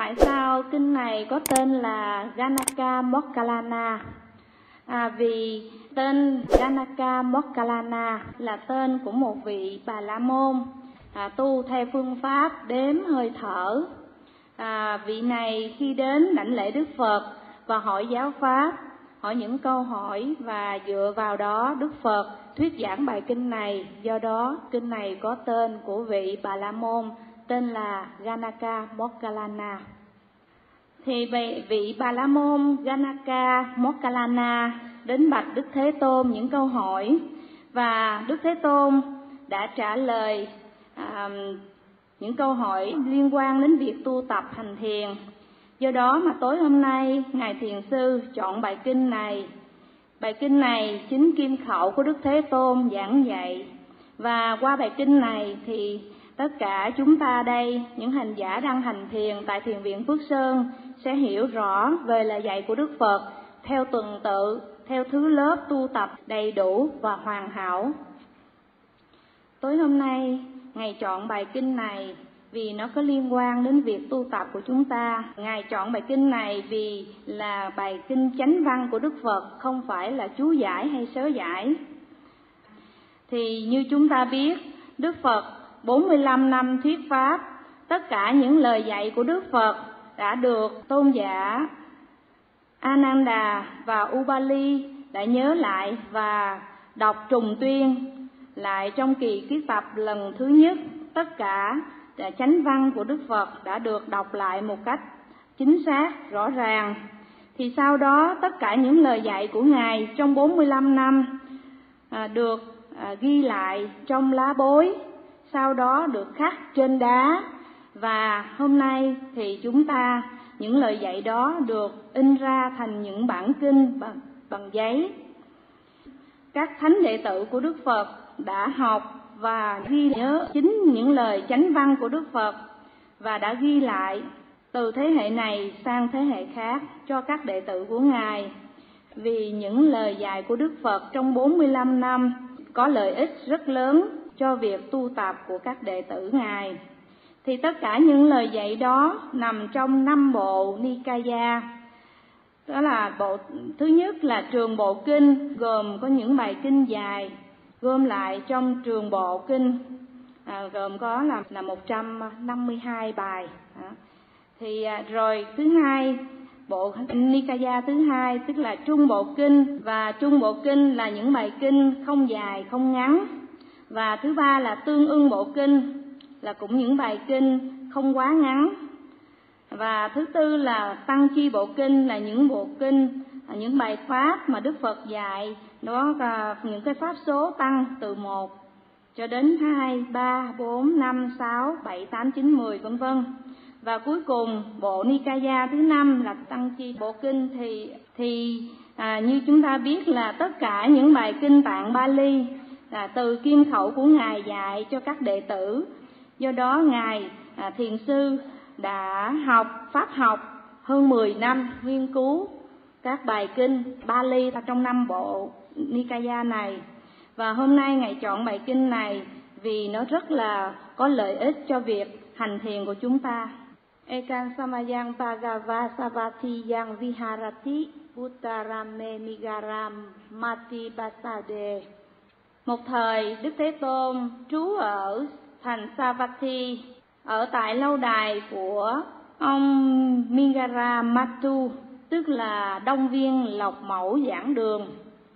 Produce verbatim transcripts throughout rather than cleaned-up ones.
tại sao kinh này có tên là Janaka Moggallana? À, vì tên Janaka Moggallana là tên của một vị Bà La Môn à, tu theo phương pháp đếm hơi thở. À, vị này khi đến đảnh lễ Đức Phật và hỏi giáo pháp, hỏi những câu hỏi và dựa vào đó Đức Phật thuyết giảng bài kinh này. Do đó kinh này có tên của vị Bà La Môn tên là Janaka Moggallana. Thì vị, vị Bà La Môn Janaka Moggallana đến bạch Đức Thế Tôn những câu hỏi, và Đức Thế Tôn đã trả lời à, những câu hỏi liên quan đến việc tu tập hành thiền. Do đó mà tối hôm nay Ngài Thiền Sư chọn bài kinh này. Bài kinh này chính kim khẩu của Đức Thế Tôn giảng dạy, và qua bài kinh này thì tất cả chúng ta đây, những hành giả đang hành thiền tại Thiền viện Phước Sơn sẽ hiểu rõ về lời dạy của Đức Phật theo tuần tự, theo thứ lớp tu tập đầy đủ và hoàn hảo. Tối hôm nay Ngài chọn bài kinh này vì nó có liên quan đến việc tu tập của chúng ta. Ngài chọn bài kinh này vì là bài kinh chánh văn của Đức Phật, không phải là chú giải hay sớ giải. Thì như chúng ta biết, Đức Phật bốn mươi lăm năm thuyết pháp, tất cả những lời dạy của Đức Phật đã được tôn giả Ananda và Ubali đã nhớ lại và đọc trùng tuyên lại trong kỳ kiết tập lần thứ nhất. Tất cả chánh văn của Đức Phật đã được đọc lại một cách chính xác, rõ ràng. Thì sau đó tất cả những lời dạy của Ngài trong bốn mươi lăm năm à, được à, ghi lại trong lá bối, sau đó được khắc trên đá, và hôm nay thì chúng ta những lời dạy đó được in ra thành những bản kinh bằng, bằng giấy. Các thánh đệ tử của Đức Phật đã học và ghi nhớ chính những lời chánh văn của Đức Phật và đã ghi lại từ thế hệ này sang thế hệ khác cho các đệ tử của Ngài. Vì những lời dạy của Đức Phật trong bốn mươi lăm năm có lợi ích rất lớn cho việc tu tập của các đệ tử Ngài. Thì tất cả những lời dạy đó nằm trong năm bộ Nikaya. Đó là bộ thứ nhất là Trường Bộ Kinh, gồm có những bài kinh dài gom lại trong Trường Bộ Kinh, à, gồm có là là một trăm năm mươi hai bài. À, thì à, rồi thứ hai, bộ Nikaya thứ hai tức là Trung Bộ Kinh, và Trung Bộ Kinh là những bài kinh không dài không ngắn. Và thứ ba là Tương Ưng Bộ Kinh, là cũng những bài kinh không quá ngắn. Và thứ tư là Tăng Chi Bộ Kinh, là những bộ kinh, những bài pháp mà Đức Phật dạy, đó là những cái pháp số tăng từ một cho đến hai, ba, bốn, năm, sáu, bảy, tám, chín, mười vân vân. Và cuối cùng bộ Nikaya thứ năm là Tăng Chi Bộ Kinh thì thì à, như chúng ta biết là tất cả những bài kinh tạng Bali là từ kim khẩu của Ngài dạy cho các đệ tử. Do đó Ngài à, Thiền Sư đã học pháp học hơn mười năm nghiên cứu các bài kinh Bali trong năm bộ Nikaya này. Và hôm nay Ngài chọn bài kinh này vì nó rất là có lợi ích cho việc hành thiền của chúng ta. Ekan samayang bhagava savati yang viharati uttarame nigaram mati basade. Một thời Đức Thế Tôn trú ở thành Savatthi, ở tại lâu đài của ông Migara Matu, tức là Đông Viên Lộc Mẫu Giảng Đường.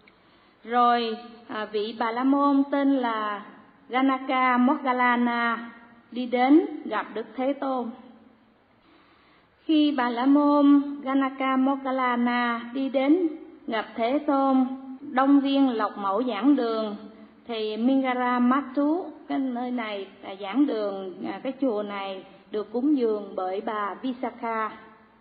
Rồi à, vị Bà La Môn tên là Janaka Moggallana đi đến gặp Đức Thế Tôn. Khi Bà La Môn Janaka Moggallana đi đến gặp Thế Tôn Đông Viên Lộc Mẫu Giảng Đường, thì Migara Matu, cái nơi này là giảng đường, cái chùa này được cúng dường bởi bà Visakha.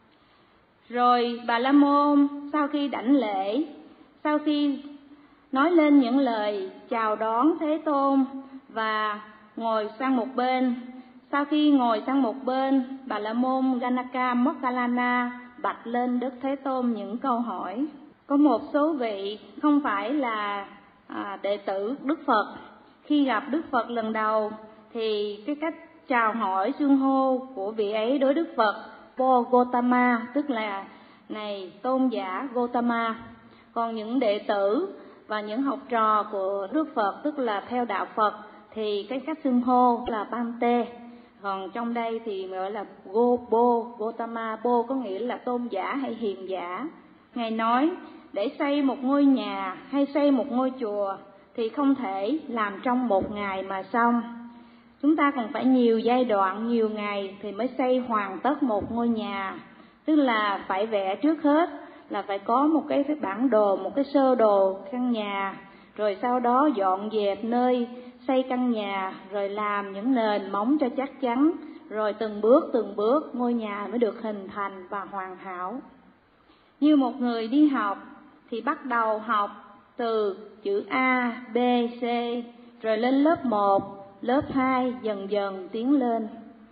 Rồi Bà La Môn sau khi đảnh lễ, sau khi nói lên những lời chào đón Thế Tôn và ngồi sang một bên, sau khi ngồi sang một bên, Bà La Môn Janaka Moggallana bạch lên Đức Thế Tôn những câu hỏi. Có một số vị không phải là à, đệ tử Đức Phật, khi gặp Đức Phật lần đầu thì cái cách chào hỏi xưng hô của vị ấy đối Đức Phật Po Gotama, tức là này tôn giả Gotama. Còn những đệ tử và những học trò của Đức Phật, tức là theo đạo Phật, thì cái cách xưng hô là Bante. Còn trong đây thì gọi là Go Bo Gotama. Bo có nghĩa là tôn giả hay hiền giả. Ngài nói để xây một ngôi nhà hay xây một ngôi chùa thì không thể làm trong một ngày mà xong. Chúng ta còn phải nhiều giai đoạn, nhiều ngày thì mới xây hoàn tất một ngôi nhà. Tức là phải vẽ trước hết, là phải có một cái, cái bản đồ, một cái sơ đồ căn nhà, rồi sau đó dọn dẹp nơi xây căn nhà, rồi làm những nền móng cho chắc chắn, rồi từng bước từng bước ngôi nhà mới được hình thành và hoàn hảo. Như một người đi học thì bắt đầu học từ chữ A, B, C, rồi lên lớp một, lớp hai, dần dần tiến lên.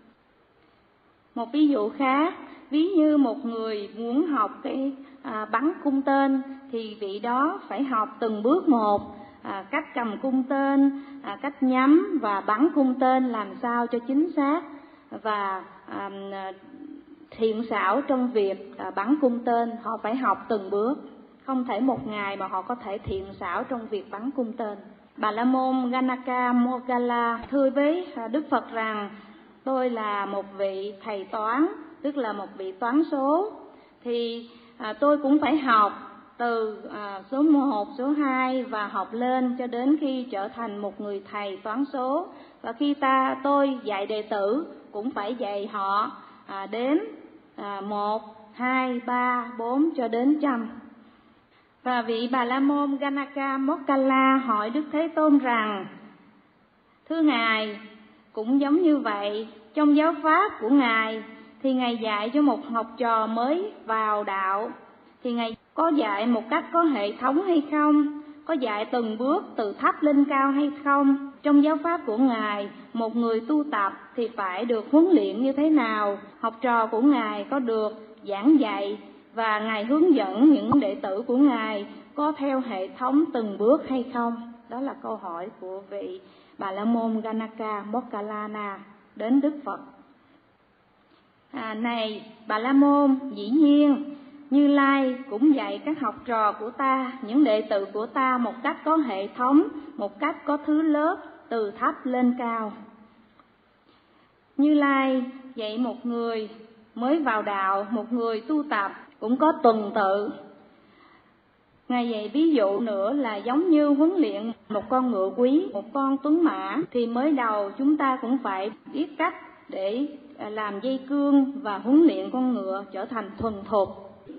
Một ví dụ khác, ví như một người muốn học cái à, bắn cung tên thì vị đó phải học từng bước một, à, cách cầm cung tên, à, cách nhắm và bắn cung tên làm sao cho chính xác, và à, thiện xảo trong việc à, bắn cung tên. Họ phải học từng bước, không thể một ngày mà họ có thể thiện xảo trong việc bắn cung tên. Bà La Môn Ganaka Moggala thưa với Đức Phật rằng tôi là một vị thầy toán, tức là một vị toán số, thì à, tôi cũng phải học từ à, số một, số hai và học lên cho đến khi trở thành một người thầy toán số. Và khi ta tôi dạy đệ tử cũng phải dạy họ à, đến à, một, hai, ba, bốn cho đến trăm. Và vị Bà La Môn Ganaka Moggala hỏi Đức Thế Tôn rằng: thưa Ngài, cũng giống như vậy, trong giáo pháp của Ngài thì Ngài dạy cho một học trò mới vào đạo thì Ngài có dạy một cách có hệ thống hay không? Có dạy từng bước từ thấp lên cao hay không? Trong giáo pháp của Ngài, một người tu tập thì phải được huấn luyện như thế nào? Học trò của Ngài có được giảng dạy và Ngài hướng dẫn những đệ tử của Ngài có theo hệ thống từng bước hay không? Đó là câu hỏi của vị Bà La Môn Ganaka Moggala đến Đức Phật. À, này Bà La Môn, dĩ nhiên Như Lai cũng dạy các học trò của ta, những đệ tử của ta một cách có hệ thống, một cách có thứ lớp, từ thấp lên cao. Như Lai dạy một người mới vào đạo, một người tu tập cũng có tuần tự. Ngài dạy ví dụ nữa là giống như huấn luyện một con ngựa quý, một con tuấn mã, thì mới đầu chúng ta cũng phải biết cách để làm dây cương và huấn luyện con ngựa trở thành thuần thục.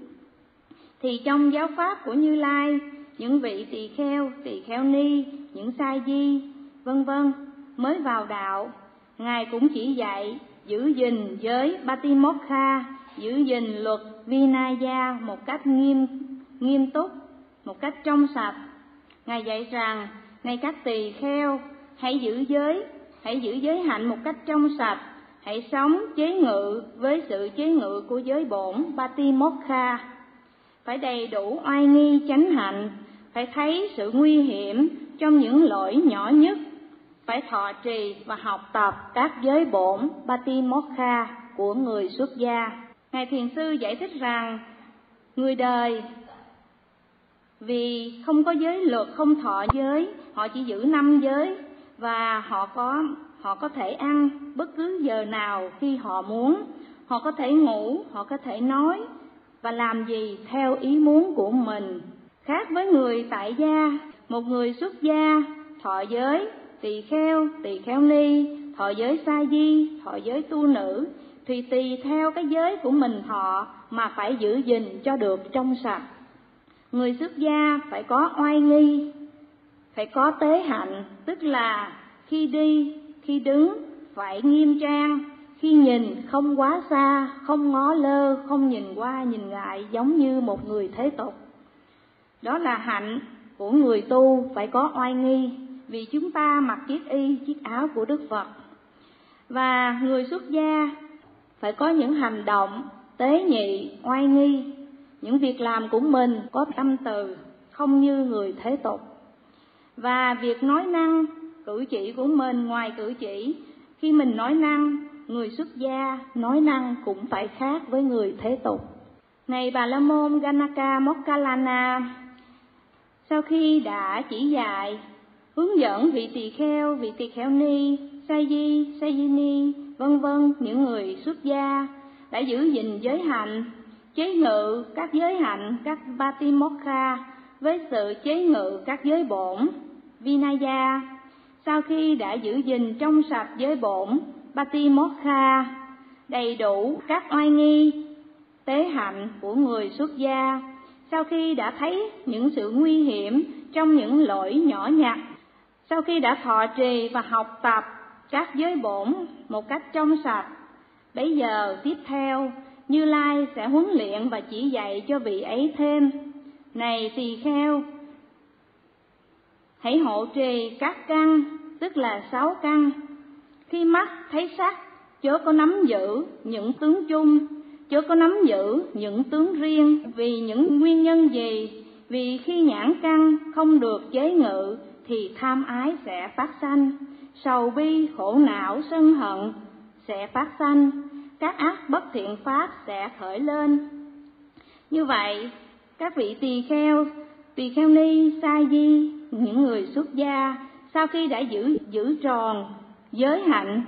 Thì trong giáo pháp của Như Lai, những vị tỳ kheo, tỳ kheo ni, những sa di, vân vân mới vào đạo, Ngài cũng chỉ dạy giữ gìn giới Patimokha, giữ gìn luật Vinaya một cách nghiêm nghiêm túc, một cách trong sạch. Ngài dạy rằng: này các tỳ kheo, hãy giữ giới, hãy giữ giới hạnh một cách trong sạch, hãy sống chế ngự với sự chế ngự của giới bổn Patimokha. Phải đầy đủ oai nghi chánh hạnh, phải thấy sự nguy hiểm trong những lỗi nhỏ nhất, phải thọ trì và học tập các giới bổn Patimokha của người xuất gia. Ngài Thiền Sư giải thích rằng người đời vì không có giới luật, không thọ giới, họ chỉ giữ năm giới và họ có họ có thể ăn bất cứ giờ nào khi họ muốn, họ có thể ngủ, họ có thể nói và làm gì theo ý muốn của mình. Khác với người tại gia, một người xuất gia thọ giới tỳ kheo, tỳ kheo ni, thọ giới sa di, thọ giới tu nữ, thì tùy theo cái giới của mình thọ mà phải giữ gìn cho được trong sạch. Người xuất gia phải có oai nghi, phải có tế hạnh, tức là khi đi, khi đứng phải nghiêm trang, khi nhìn không quá xa, không ngó lơ, không nhìn qua nhìn lại giống như một người thế tục. Đó là hạnh của người tu, phải có oai nghi, vì chúng ta mặc chiếc y, chiếc áo của Đức Phật. Và người xuất gia phải có những hành động tế nhị, oai nghi, những việc làm của mình có tâm từ, không như người thế tục. Và việc nói năng, cử chỉ của mình, ngoài cử chỉ, khi mình nói năng người xuất gia nói năng cũng phải khác với người thế tục. Này Bà La Môn Ganaka Mokkallana, sau khi đã chỉ dạy, hướng dẫn vị tỳ kheo, vị tỳ kheo ni, sa di, sa di ni, vân vân những người xuất gia đã giữ gìn giới hạnh, chế ngự các giới hạnh, các Patimokkha với sự chế ngự các giới bổn, Vinaya. Sau khi đã giữ gìn trong sạch giới bổn, Patimokkha, đầy đủ các oai nghi, tế hạnh của người xuất gia, sau khi đã thấy những sự nguy hiểm trong những lỗi nhỏ nhặt, sau khi đã thọ trì và học tập các giới bổn một cách trong sạch, bây giờ tiếp theo Như Lai sẽ huấn luyện và chỉ dạy cho vị ấy thêm: này tỳ kheo, hãy hộ trì các căn, tức là sáu căn. Khi mắt thấy sắc, chớ có nắm giữ những tướng chung, chớ có nắm giữ những tướng riêng. Vì những nguyên nhân gì? Vì khi nhãn căn không được chế ngự thì tham ái sẽ phát sanh, sầu bi, khổ não, sân hận sẽ phát sanh, các ác bất thiện pháp sẽ khởi lên. Như vậy, các vị tỳ kheo, tỳ kheo ni, sa di, những người xuất gia, sau khi đã giữ giữ tròn giới hạnh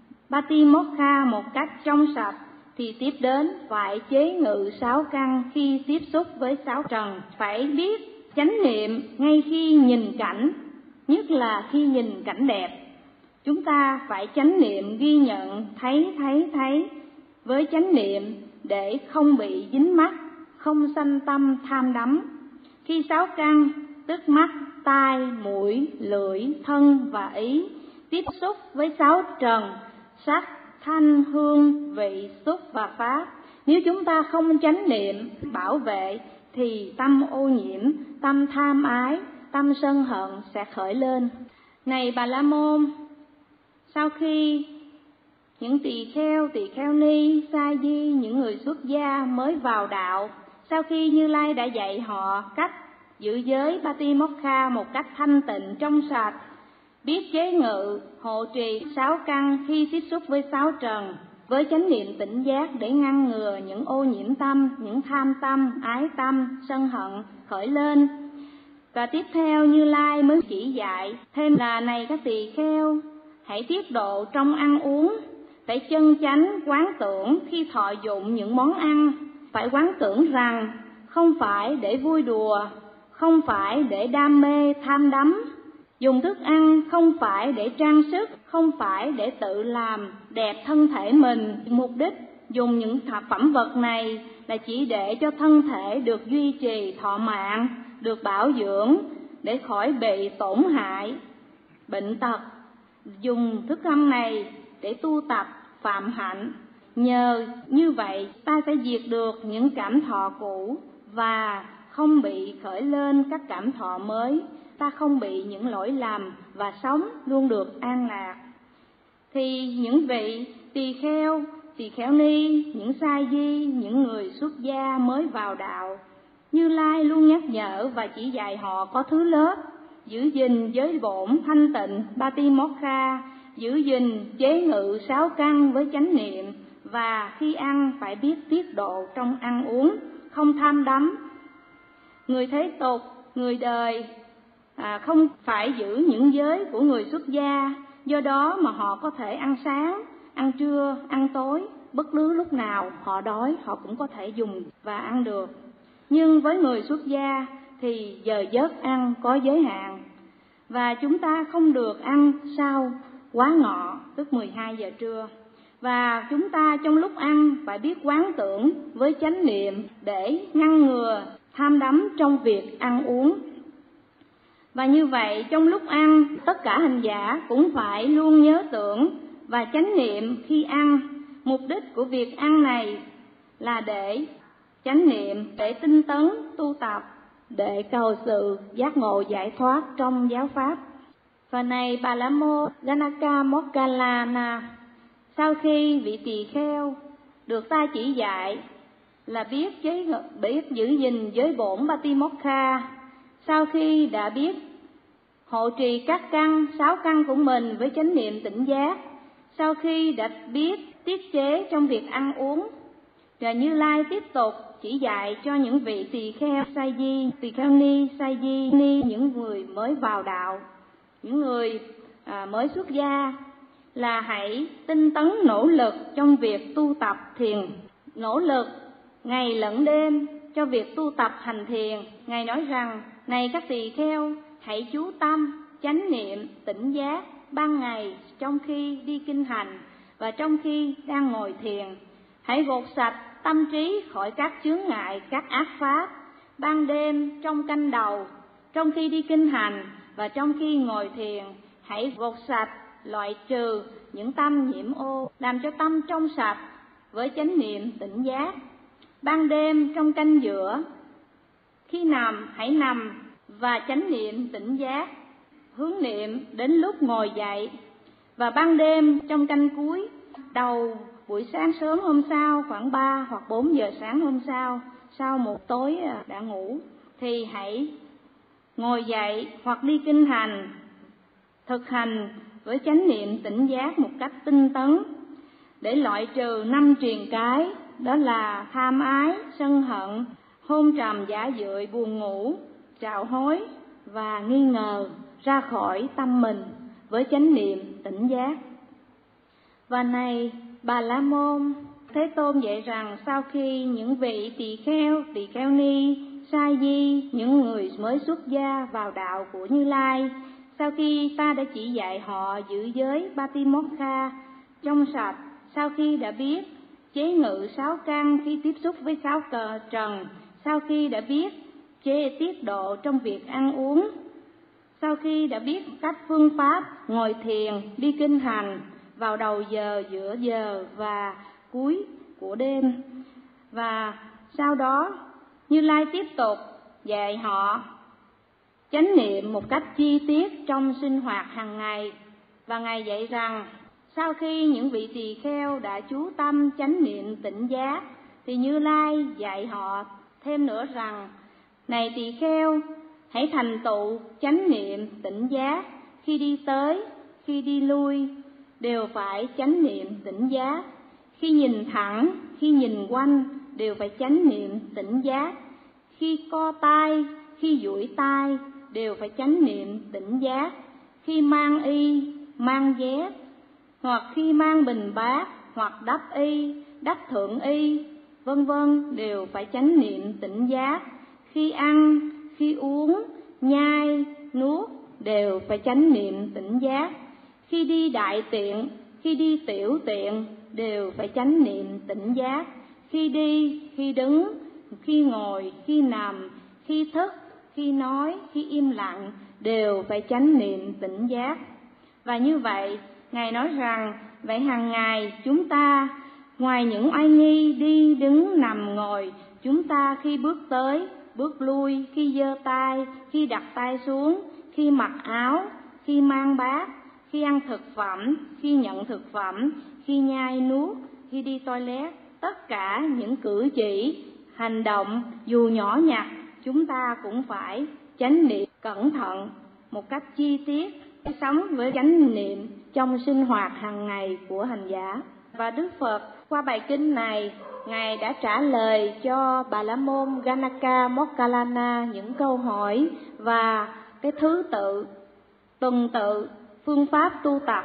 Patimokkha một cách trong sạch, thì tiếp đến phải chế ngự sáu căn khi tiếp xúc với sáu trần. Phải biết chánh niệm ngay khi nhìn cảnh, nhất là khi nhìn cảnh đẹp. Chúng ta phải chánh niệm ghi nhận thấy thấy thấy với chánh niệm để không bị dính mắc, không sanh tâm tham đắm. Khi sáu căn, tức mắt, tai, mũi, lưỡi, thân và ý, tiếp xúc với sáu trần, sắc, thanh, hương, vị, xúc và pháp, nếu chúng ta không chánh niệm bảo vệ thì tâm ô nhiễm, tâm tham ái, tâm sân hận sẽ khởi lên. Này Bà La Môn, sau khi những tỳ kheo, tỳ kheo ni, sa di, những người xuất gia mới vào đạo, sau khi Như Lai đã dạy họ cách giữ giới Patimokkha một cách thanh tịnh trong sạch, biết chế ngự, hộ trì sáu căn khi tiếp xúc với sáu trần, với chánh niệm tỉnh giác để ngăn ngừa những ô nhiễm tâm, những tham tâm, ái tâm, sân hận khởi lên. Và tiếp theo Như Lai mới chỉ dạy thêm là: này các tỳ kheo, hãy tiết độ trong ăn uống, phải chân chánh quán tưởng khi thọ dụng những món ăn, phải quán tưởng rằng không phải để vui đùa, không phải để đam mê tham đắm. Dùng thức ăn không phải để trang sức, không phải để tự làm đẹp thân thể mình. Mục đích dùng những phẩm vật này là chỉ để cho thân thể được duy trì thọ mạng, được bảo dưỡng để khỏi bị tổn hại, bệnh tật. Dùng thức ăn này để tu tập phạm hạnh. Nhờ như vậy ta sẽ diệt được những cảm thọ cũ và không bị khởi lên các cảm thọ mới. Ta không bị những lỗi lầm và sống luôn được an lạc. Thì những vị tỳ kheo, tỳ kheo ni, những sa di, những người xuất gia mới vào đạo, Như Lai luôn nhắc nhở và chỉ dạy họ có thứ lớp: giữ gìn giới bổn thanh tịnh Patimokkha, giữ gìn chế ngự sáu căn với chánh niệm, và khi ăn phải biết tiết độ trong ăn uống, không tham đắm. Người thế tục, người đời à, không phải giữ những giới của người xuất gia, do đó mà họ có thể ăn sáng, ăn trưa, ăn tối, bất cứ lúc nào họ đói họ cũng có thể dùng và ăn được. Nhưng với người xuất gia thì giờ giấc ăn có giới hạn, và chúng ta không được ăn sau quá ngọ, tức mười hai giờ trưa. Và chúng ta trong lúc ăn phải biết quán tưởng với chánh niệm để ngăn ngừa tham đắm trong việc ăn uống. Và như vậy trong lúc ăn, tất cả hành giả cũng phải luôn nhớ tưởng và chánh niệm khi ăn. Mục đích của việc ăn này là để chánh niệm, để tinh tấn tu tập, để cầu sự giác ngộ giải thoát trong giáo pháp. Và này Bà La Môn Ganaka Mokkallana, sau khi vị tỳ kheo được ta chỉ dạy là biết chế biết giữ gìn giới bổn Patimokkha, sau khi đã biết hộ trì các căn, sáu căn của mình với chánh niệm tỉnh giác, sau khi đã biết tiết chế trong việc ăn uống. Và Như Lai tiếp tục chỉ dạy cho những vị tỳ kheo sa di, tỳ kheo ni, sa di ni, những người mới vào đạo, những người à, mới xuất gia, là hãy tinh tấn nỗ lực trong việc tu tập thiền, nỗ lực ngày lẫn đêm cho việc tu tập hành thiền. Ngài nói rằng: này các tỳ kheo, hãy chú tâm chánh niệm tỉnh giác ban ngày trong khi đi kinh hành và trong khi đang ngồi thiền. Hãy gột sạch tâm trí khỏi các chướng ngại, các ác pháp ban đêm trong canh đầu, trong khi đi kinh hành và trong khi ngồi thiền. Hãy gột sạch, loại trừ những tâm nhiễm ô, làm cho tâm trong sạch với chánh niệm tỉnh giác. Ban đêm trong canh giữa, khi nằm hãy nằm và chánh niệm tỉnh giác, hướng niệm đến lúc ngồi dậy. Và ban đêm trong canh cuối, đầu buổi sáng sớm hôm sau, khoảng ba hoặc bốn giờ sáng hôm sau, sau một tối đã ngủ, thì hãy ngồi dậy hoặc đi kinh hành, thực hành với chánh niệm tỉnh giác một cách tinh tấn, để loại trừ năm triền cái, đó là tham ái, sân hận, hôn trầm giả dưỡi, buồn ngủ, trạo hối và nghi ngờ ra khỏi tâm mình với chánh niệm tỉnh giác. Và này Bà La Môn, Thế Tôn dạy rằng sau khi những vị tỳ kheo, tỳ kheo ni, sa di, những người mới xuất gia vào đạo của Như Lai, sau khi ta đã chỉ dạy họ giữ giới Patimokha trong sạch, sau khi đã biết chế ngự sáu căn khi tiếp xúc với sáu cờ trần, sau khi đã biết chế tiết độ trong việc ăn uống, sau khi đã biết cách phương pháp ngồi thiền, đi kinh hành vào đầu giờ, giữa giờ và cuối của đêm, và sau đó Như Lai tiếp tục dạy họ chánh niệm một cách chi tiết trong sinh hoạt hàng ngày. Và Ngài dạy rằng sau khi những vị tỳ kheo đã chú tâm chánh niệm tỉnh giác, thì Như Lai dạy họ thêm nữa rằng: này tỳ kheo, hãy thành tựu chánh niệm tỉnh giác, khi đi tới, khi đi lui đều phải chánh niệm tỉnh giác, khi nhìn thẳng, khi nhìn quanh đều phải chánh niệm tỉnh giác, khi co tay, khi duỗi tay đều phải chánh niệm tỉnh giác, khi mang y, mang dép, hoặc khi mang bình bát, hoặc đắp y, đắp thượng y, vân vân đều phải chánh niệm tỉnh giác, khi ăn, khi uống, nhai, nuốt đều phải chánh niệm tỉnh giác, khi đi đại tiện, khi đi tiểu tiện đều phải chánh niệm tỉnh giác, khi đi, khi đứng, khi ngồi, khi nằm, khi thức, khi nói, khi im lặng đều phải chánh niệm tỉnh giác. Và như vậy, Ngài nói rằng vậy hàng ngày chúng ta, ngoài những oai nghi đi, đứng, nằm, ngồi, chúng ta khi bước tới, bước lui, khi giơ tay, khi đặt tay xuống, khi mặc áo, khi mang bát, khi ăn thực phẩm, khi nhận thực phẩm, khi nhai nuốt, khi đi toilet, tất cả những cử chỉ, hành động dù nhỏ nhặt, chúng ta cũng phải chánh niệm cẩn thận một cách chi tiết, sống với chánh niệm trong sinh hoạt hàng ngày của hành giả. Và Đức Phật qua bài kinh này, Ngài đã trả lời cho Bà La Môn Ganaka Mokkallana những câu hỏi và cái thứ tự, tuần tự, phương pháp tu tập.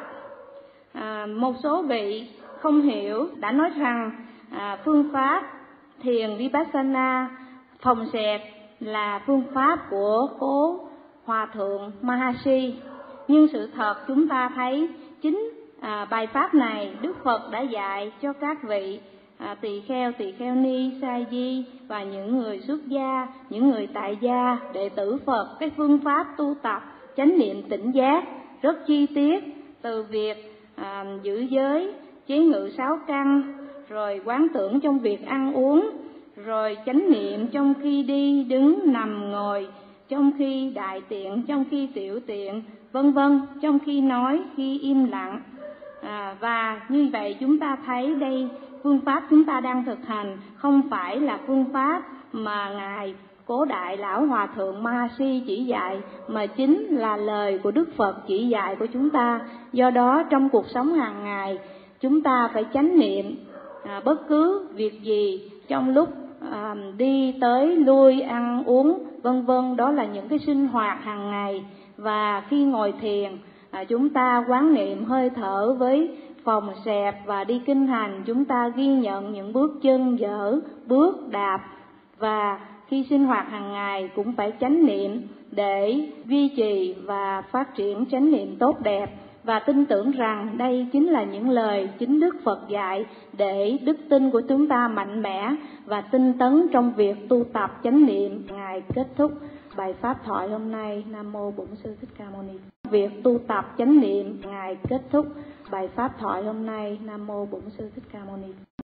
À, một số vị không hiểu đã nói rằng à, phương pháp thiền Vipassana phòng xẹp là phương pháp của cố Hòa Thượng Mahasi. Nhưng sự thật chúng ta thấy chính à, bài pháp này Đức Phật đã dạy cho các vị à, tỳ kheo, tỳ kheo ni, sa di và những người xuất gia, những người tại gia, đệ tử Phật, cái phương pháp tu tập chánh niệm tỉnh giác rất chi tiết, từ việc à, giữ giới, chế ngự sáu căn, rồi quán tưởng trong việc ăn uống, rồi chánh niệm trong khi đi, đứng, nằm, ngồi, trong khi đại tiện, trong khi tiểu tiện, vân vân, trong khi nói, khi im lặng. À, và như vậy chúng ta thấy đây, phương pháp chúng ta đang thực hành không phải là phương pháp mà Ngài Cố Đại Lão Hòa Thượng Mahasi chỉ dạy, mà chính là lời của Đức Phật chỉ dạy của chúng ta. Do đó trong cuộc sống hàng ngày, chúng ta phải chánh niệm à, bất cứ việc gì trong lúc à, đi tới lui ăn uống vân vân, đó là những cái sinh hoạt hàng ngày. Và khi ngồi thiền à, chúng ta quán niệm hơi thở với phòng xẹp, và đi kinh hành chúng ta ghi nhận những bước chân dở, bước đạp. Và khi sinh hoạt hàng ngày cũng phải chánh niệm để duy trì và phát triển chánh niệm tốt đẹp, và tin tưởng rằng đây chính là những lời chính Đức Phật dạy để đức tin của chúng ta mạnh mẽ và tinh tấn trong việc tu tập chánh niệm. Ngài kết thúc bài pháp thoại hôm nay. Nam mô Bổn Sư Thích Ca Mâu Ni. Việc tu tập chánh niệm. Ngài kết thúc bài pháp thoại hôm nay. Nam mô Bổn Sư Thích Ca Mâu Ni.